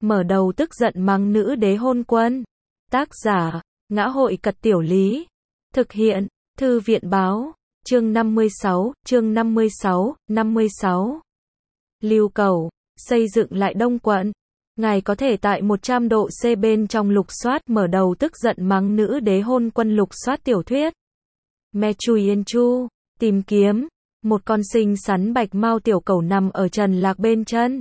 mở đầu tức giận mắng nữ đế hôn quân. Tác giả, Ngã hội Cật Tiểu Lý. Thực hiện, Thư viện báo, chương 56, chương 56. Lưu Cầu, xây dựng lại Đông quận. Ngài có thể tại 100 độ C bên trong lục soát mở đầu tức giận mắng nữ đế hôn quân lục soát tiểu thuyết. Me Chui Yên Chu, tìm kiếm, một con xinh xắn bạch mao tiểu cẩu nằm ở Trần Lạc bên chân.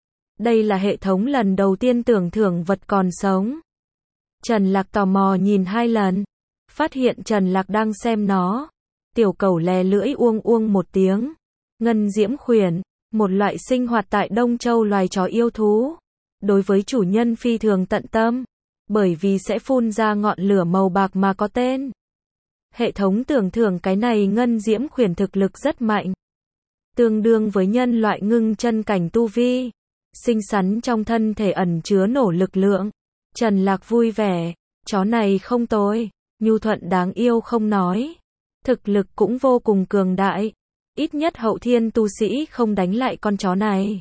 Đây là hệ thống lần đầu tiên tưởng thưởng vật còn sống. Trần Lạc tò mò nhìn 2 lần, phát hiện Trần Lạc đang xem nó. Tiểu cẩu lè lưỡi uông uông một tiếng. Ngân diễm khuyển, một loại sinh hoạt tại Đông Châu loài chó yêu thú. Đối với chủ nhân phi thường tận tâm, bởi vì sẽ phun ra ngọn lửa màu bạc mà có tên. Hệ thống tưởng thưởng cái này ngân diễm khuyển thực lực rất mạnh, tương đương với nhân loại ngưng chân cảnh tu vi. Xinh xắn trong thân thể ẩn chứa nổ lực lượng. Trần Lạc vui vẻ, chó này không tồi, nhu thuận đáng yêu không nói, thực lực cũng vô cùng cường đại, ít nhất hậu thiên tu sĩ không đánh lại con chó này.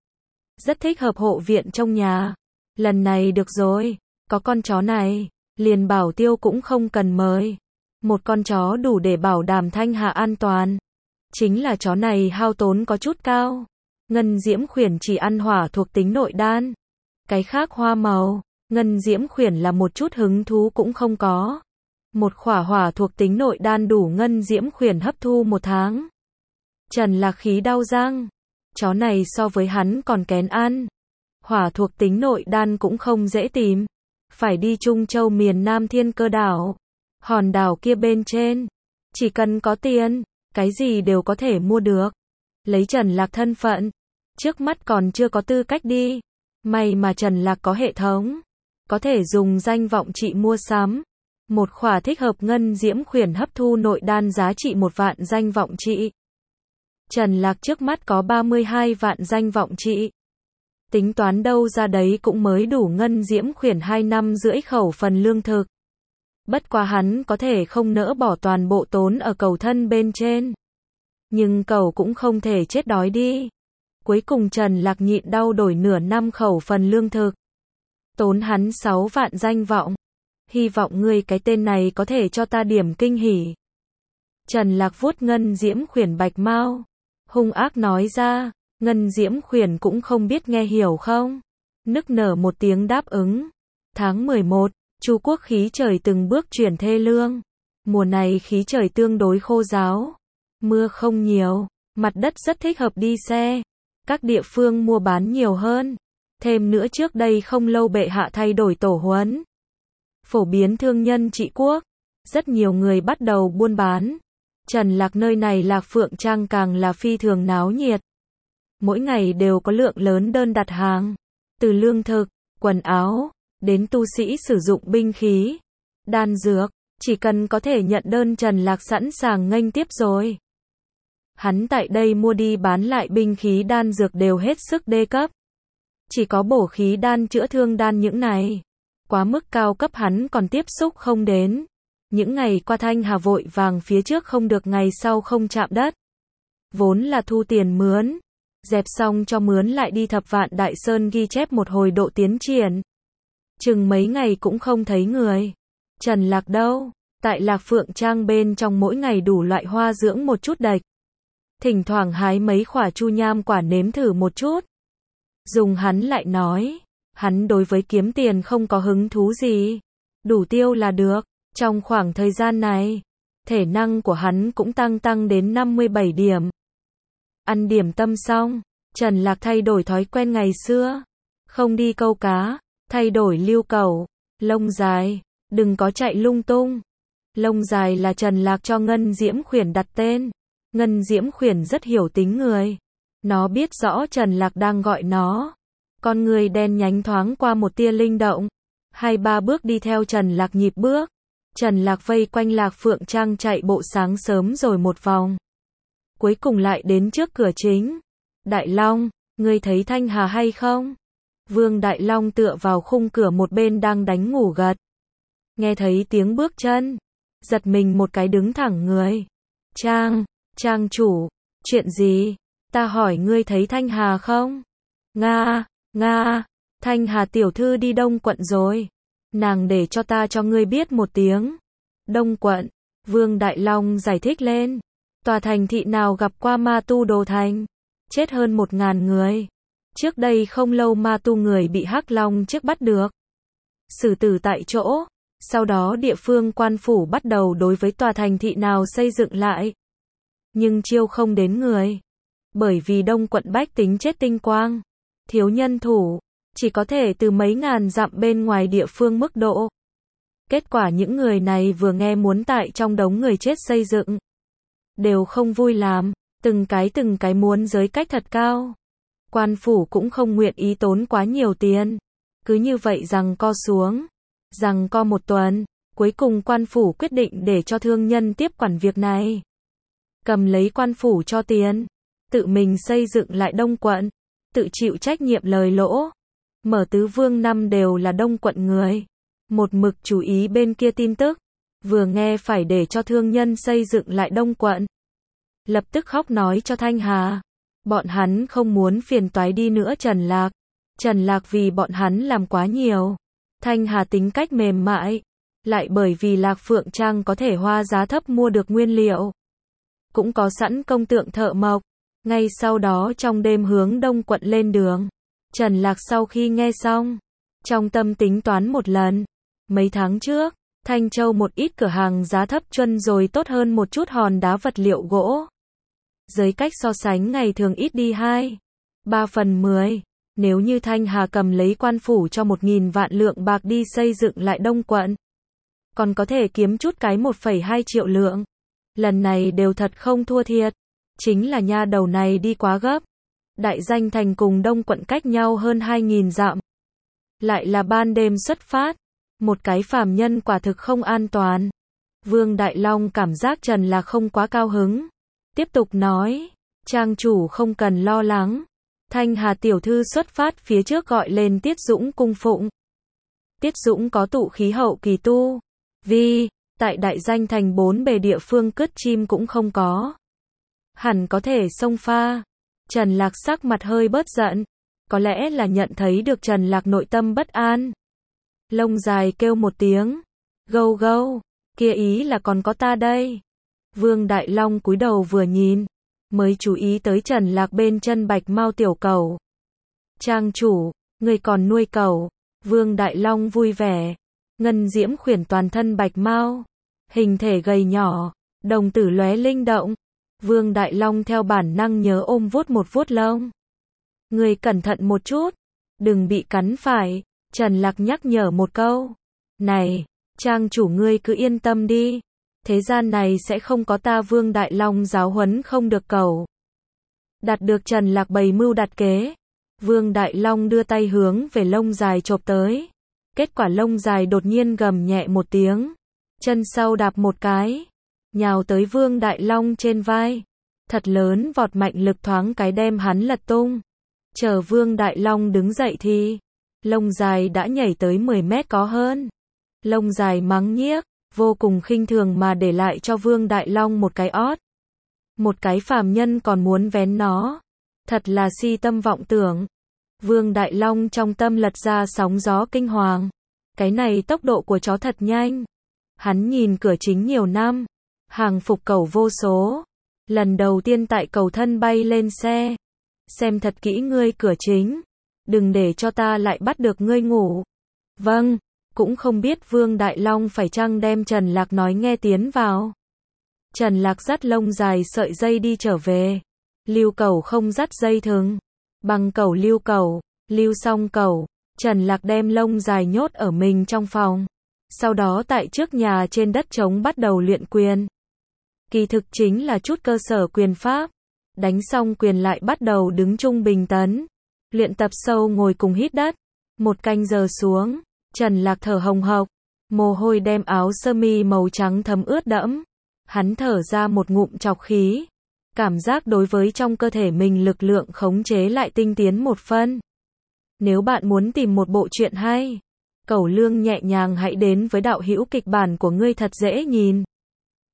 Rất thích hợp hộ viện trong nhà. Lần này được rồi, có con chó này, liền bảo tiêu cũng không cần mời. Một con chó đủ để bảo đảm Thanh Hà an toàn. Chính là chó này hao tốn có chút cao. Ngân diễm khuyển chỉ ăn hỏa thuộc tính nội đan. Cái khác hoa màu, ngân diễm khuyển là một chút hứng thú cũng không có. Một khỏa hỏa thuộc tính nội đan đủ ngân diễm khuyển hấp thu 1 tháng. Trần Lạc khí đau răng. Chó này so với hắn còn kén ăn. Hỏa thuộc tính nội đan cũng không dễ tìm. Phải đi Trung Châu miền Nam Thiên Cơ đảo. Hòn đảo kia bên trên. Chỉ cần có tiền, cái gì đều có thể mua được. Lấy Trần Lạc thân phận, trước mắt còn chưa có tư cách đi. May mà Trần Lạc có hệ thống, có thể dùng danh vọng trị mua sắm. Một khỏa thích hợp ngân diễm khuyển hấp thu nội đan giá trị 1 vạn danh vọng trị. Trần Lạc trước mắt có 32 vạn danh vọng trị. Tính toán đâu ra đấy cũng mới đủ ngân diễm khuyển 2 năm rưỡi khẩu phần lương thực. Bất quá hắn có thể không nỡ bỏ toàn bộ tốn ở cầu thân bên trên. Nhưng cầu cũng không thể chết đói đi. Cuối cùng Trần Lạc nhịn đau đổi nửa năm khẩu phần lương thực. Tốn hắn 6 vạn danh vọng. Hy vọng ngươi cái tên này có thể cho ta điểm kinh hỉ. Trần Lạc vuốt ngân diễm khuyển bạch mao, hung ác nói ra. Ngân diễm khuyển cũng không biết nghe hiểu không. Nức nở một tiếng đáp ứng. Tháng 11, Chu quốc khí trời từng bước chuyển thê lương. Mùa này khí trời tương đối khô ráo. Mưa không nhiều, mặt đất rất thích hợp đi xe. Các địa phương mua bán nhiều hơn. Thêm nữa trước đây không lâu bệ hạ thay đổi tổ huấn. Phổ biến thương nhân trị quốc. Rất nhiều người bắt đầu buôn bán. Trần Lạc nơi này Lạc Phượng Trang càng là phi thường náo nhiệt. Mỗi ngày đều có lượng lớn đơn đặt hàng. Từ lương thực, quần áo, đến tu sĩ sử dụng binh khí, đan dược. Chỉ cần có thể nhận đơn Trần Lạc sẵn sàng nghênh tiếp rồi. Hắn tại đây mua đi bán lại binh khí đan dược đều hết sức đê cấp. Chỉ có bổ khí đan chữa thương đan những này. Quá mức cao cấp hắn còn tiếp xúc không đến. Những ngày qua Thanh Hà vội vàng phía trước không được ngày sau không chạm đất. Vốn là thu tiền mướn. Dẹp xong cho mướn lại đi Thập Vạn Đại Sơn ghi chép một hồi độ tiến triển. Chừng mấy ngày cũng không thấy người. Trần Lạc đâu? Tại Lạc Phượng Trang bên trong mỗi ngày đủ loại hoa dưỡng một chút đạch. Thỉnh thoảng hái mấy quả chu nham quả nếm thử một chút. Dùng hắn lại nói. Hắn đối với kiếm tiền không có hứng thú gì. Đủ tiêu là được. Trong khoảng thời gian này, thể năng của hắn cũng tăng đến 57 điểm. Ăn điểm tâm xong, Trần Lạc thay đổi thói quen ngày xưa. Không đi câu cá, thay đổi Lưu Cầu. Lông dài, đừng có chạy lung tung. Lông dài là Trần Lạc cho ngân diễm khuyển đặt tên. Ngân diễm khuyển rất hiểu tính người. Nó biết rõ Trần Lạc đang gọi nó. Con người đen nhánh thoáng qua một tia linh động. 2-3 bước đi theo Trần Lạc nhịp bước. Trần Lạc vây quanh Lạc Phượng Trang chạy bộ sáng sớm rồi một vòng. Cuối cùng lại đến trước cửa chính. Đại Long, ngươi thấy Thanh Hà hay không? Vương Đại Long tựa vào khung cửa một bên đang đánh ngủ gật. Nghe thấy tiếng bước chân, giật mình một cái đứng thẳng người. Trang chủ, chuyện gì? Ta hỏi ngươi thấy Thanh Hà không? Nga, Thanh Hà tiểu thư đi Đông quận rồi. Nàng để cho ta cho ngươi biết một tiếng. Đông quận, Vương Đại Long giải thích lên. Tòa thành thị nào gặp qua ma tu đồ thành. Chết hơn 1000 người. Trước đây không lâu ma tu người bị Hắc Long trước bắt được. Xử tử tại chỗ. Sau đó địa phương quan phủ bắt đầu đối với tòa thành thị nào xây dựng lại. Nhưng chiêu không đến người. Bởi vì Đông quận bách tính chết tinh quang. Thiếu nhân thủ. Chỉ có thể từ mấy ngàn dặm bên ngoài địa phương mức độ. Kết quả những người này vừa nghe muốn tại trong đống người chết xây dựng. Đều không vui làm. Từng cái muốn giới cách thật cao. Quan phủ cũng không nguyện ý tốn quá nhiều tiền. Cứ như vậy giằng co xuống. Giằng co một tuần. Cuối cùng quan phủ quyết định để cho thương nhân tiếp quản việc này. Cầm lấy quan phủ cho tiền. Tự mình xây dựng lại Đông quận. Tự chịu trách nhiệm lời lỗ. Mở tứ vương năm đều là Đông quận người. Một mực chú ý bên kia tin tức. Vừa nghe phải để cho thương nhân xây dựng lại Đông quận. Lập tức khóc nói cho Thanh Hà. Bọn hắn không muốn phiền toái đi nữa Trần Lạc. Trần Lạc vì bọn hắn làm quá nhiều. Thanh Hà tính cách mềm mại. Lại bởi vì Lạc Phượng Trang có thể hoa giá thấp mua được nguyên liệu. Cũng có sẵn công tượng thợ mộc. Ngay sau đó trong đêm hướng Đông quận lên đường. Trần Lạc sau khi nghe xong. Trong tâm tính toán một lần. Mấy tháng trước, Thanh Châu một ít cửa hàng giá thấp chân rồi tốt hơn một chút hòn đá vật liệu gỗ. Giới cách so sánh ngày thường ít đi 2/3. Nếu như Thanh Hà cầm lấy quan phủ cho 1000 vạn lượng bạc đi xây dựng lại Đông quận. Còn có thể kiếm chút cái 1,2 triệu lượng. Lần này đều thật không thua thiệt. Chính là nha đầu này đi quá gấp. Đại Danh Thành cùng Đông quận cách nhau hơn 2000 dặm. Lại là ban đêm xuất phát. Một cái phàm nhân quả thực không an toàn. Vương Đại Long cảm giác Trần là không quá cao hứng. Tiếp tục nói. Trang chủ không cần lo lắng. Thanh Hà tiểu thư xuất phát phía trước gọi lên Tiết Dũng cung phụng. Tiết Dũng có tụ khí hậu kỳ tu. Vì, tại Đại Danh Thành 4 bề địa phương cất chim cũng không có. Hẳn có thể xông pha. Trần Lạc sắc mặt hơi bớt giận. Có lẽ là nhận thấy được Trần Lạc nội tâm bất an. Lông dài kêu một tiếng. Gâu gâu. Kia ý là còn có ta đây. Vương Đại Long cúi đầu vừa nhìn. Mới chú ý tới Trần Lạc bên chân bạch mao tiểu cẩu. Trang chủ, người còn nuôi cẩu. Vương Đại Long vui vẻ. Ngân diễm khuyển toàn thân bạch mao. Hình thể gầy nhỏ. Đồng tử lóe linh động. Vương Đại Long theo bản năng nhớ ôm vuốt một vuốt lông. Người cẩn thận một chút. Đừng bị cắn phải. Trần Lạc nhắc nhở một câu. Này, trang chủ ngươi cứ yên tâm đi. Thế gian này sẽ không có ta Vương Đại Long giáo huấn không được cẩu. Đạt được Trần Lạc bày mưu đặt kế. Vương Đại Long đưa tay hướng về lông dài chộp tới. Kết quả lông dài đột nhiên gầm nhẹ một tiếng. Chân sau đạp một cái. Nhào tới Vương Đại Long trên vai. Thật lớn vọt mạnh lực thoáng cái đem hắn lật tung. Chờ Vương Đại Long đứng dậy thì lông dài đã nhảy tới 10 mét có hơn. Lông dài mắng nhiếc, vô cùng khinh thường mà để lại cho Vương Đại Long một cái ót. Một cái phàm nhân còn muốn vén nó. Thật là si tâm vọng tưởng. Vương Đại Long trong tâm lật ra sóng gió kinh hoàng. Cái này tốc độ của chó thật nhanh. Hắn nhìn cửa chính nhiều năm. Hàng phục cẩu vô số. Lần đầu tiên tại cầu thân bay lên xe. Xem thật kỹ ngươi cửa chính. Đừng để cho ta lại bắt được ngươi ngủ. Vâng, cũng không biết Vương Đại Long phải chăng đem Trần Lạc nói nghe tiến vào. Trần Lạc dắt lông dài sợi dây đi trở về. Lưu cẩu không dắt dây thừng. Bằng cẩu lưu xong cẩu. Trần Lạc đem lông dài nhốt ở mình trong phòng. Sau đó tại trước nhà trên đất trống bắt đầu luyện quyền. Kỳ thực chính là chút cơ sở quyền pháp. Đánh xong quyền lại bắt đầu đứng trung bình tấn. Luyện tập sâu ngồi cùng hít đất. 1 canh giờ xuống. Trần Lạc thở hồng hộc. Mồ hôi đem áo sơ mi màu trắng thấm ướt đẫm. Hắn thở ra một ngụm trọc khí. Cảm giác đối với trong cơ thể mình lực lượng khống chế lại tinh tiến một phân. Nếu bạn muốn tìm một bộ truyện hay, Cẩu Lương nhẹ nhàng hãy đến với đạo hữu kịch bản của ngươi thật dễ nhìn.